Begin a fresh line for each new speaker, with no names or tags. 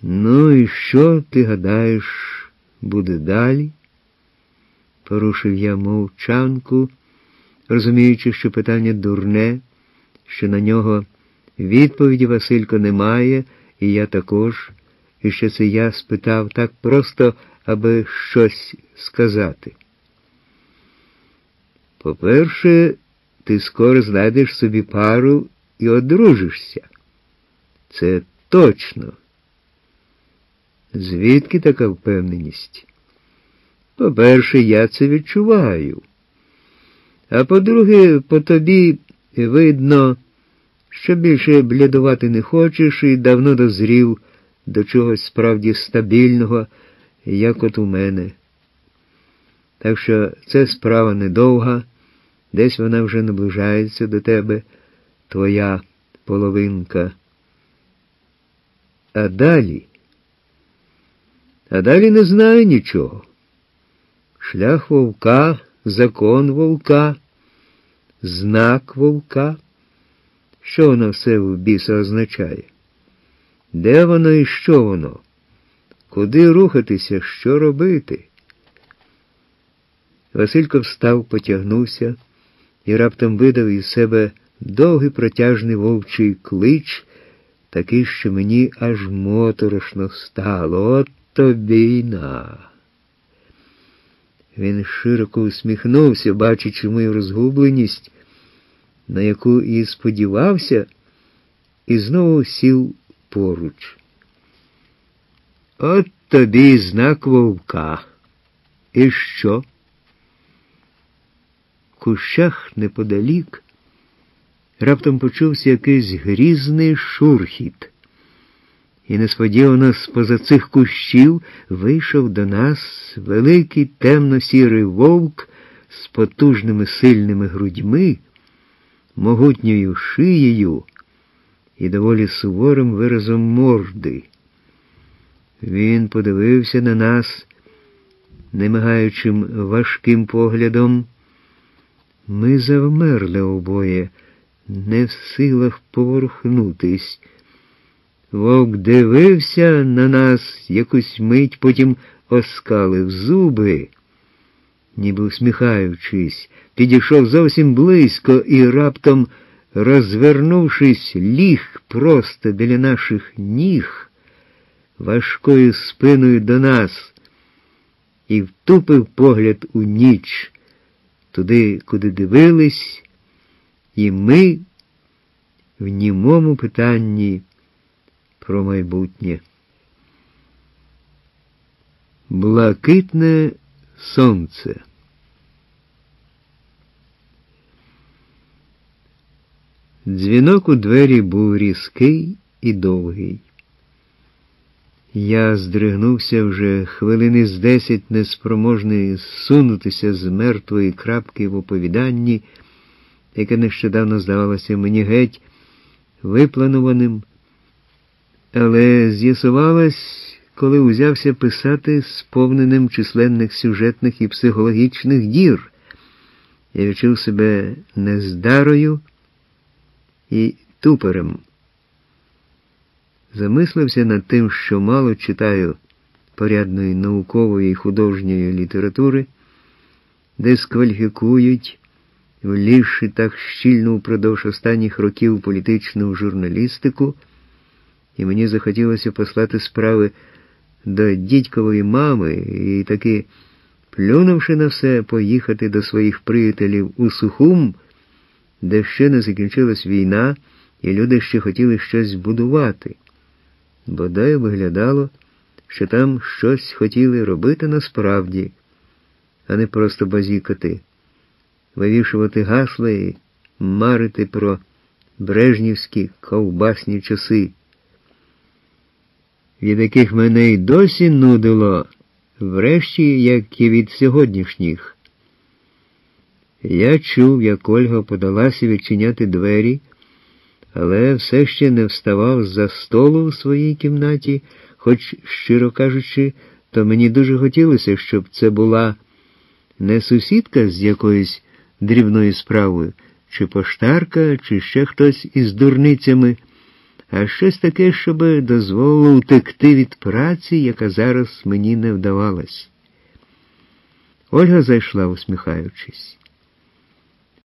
Ну і що, ти гадаєш, буде далі? Порушив я мовчанку, розуміючи, що питання дурне, що на нього відповіді Василько немає, і я також, і що це я спитав так просто, аби щось сказати. По-перше, ти скоро знайдеш собі пару і одружишся. Це точно. Звідки така впевненість? По-перше, я це відчуваю. А по-друге, по тобі видно, що більше блядувати не хочеш і давно дозрів до чогось справді стабільного, як от у мене. Так що це справа недовга, десь вона вже наближається до тебе, твоя половинка. А далі не знаю нічого. Шлях вовка, закон вовка, знак вовка. Що воно все в біса означає? Де воно і що воно? Куди рухатися, що робити? Василько встав, потягнувся і раптом видав із себе довгий протяжний вовчий клич, такий, що мені аж моторошно стало. От тобі й на. Він широко усміхнувся, бачачи мою розгубленість, на яку і сподівався, і знову сів поруч. От тобі знак вовка. І що? В кущах неподалік раптом почувся якийсь грізний шурхіт. І несподівано з-поза цих кущів вийшов до нас великий темно-сірий вовк з потужними сильними грудьми, могутньою шиєю і доволі суворим виразом морди. Він подивився на нас немигаючим важким поглядом. Ми завмерли обоє, не в силах поворухнутись. Вовк дивився на нас якусь мить, потім оскалив зуби, ніби усміхаючись, підійшов зовсім близько і раптом, розвернувшись, ліг просто біля наших ніг, важкою спиною до нас, і втупив погляд у ніч, туди, куди дивились, і ми в німому питанні про майбутнє. Блакитне сонце. Дзвінок у двері був різкий і довгий. Я здригнувся вже хвилини з 10, неспроможний зсунутися з мертвої крапки в оповіданні, яке нещодавно здавалося мені геть випланованим, але з'ясувалось, коли узявся писати сповненим численних сюжетних і психологічних дір. Я відчув себе нездарою і тупорем. Замислився над тим, що мало читаю порядної наукової і художньої літератури, де скваліфікують, влізши так щільно упродовж останніх років політичну журналістику, і мені захотілося послати справи до дідькової мами і таки, плюнувши на все, поїхати до своїх приятелів у Сухум, де ще не закінчилась війна, і люди ще хотіли щось будувати. Бодай виглядало, що там щось хотіли робити насправді, а не просто базікати, вивішувати гасла і марити про брежнівські ковбасні часи, від яких мене й досі нудило, врешті, як і від сьогоднішніх. Я чув, як Ольга подалася відчиняти двері, але все ще не вставав з-за столу в своїй кімнаті, хоч, щиро кажучи, то мені дуже хотілося, щоб це була не сусідка з якоюсь дрібною справою, чи поштарка, чи ще хтось із дурницями, а щось таке, щоб дозволило утекти від праці, яка зараз мені не вдавалась. Ольга зайшла, усміхаючись.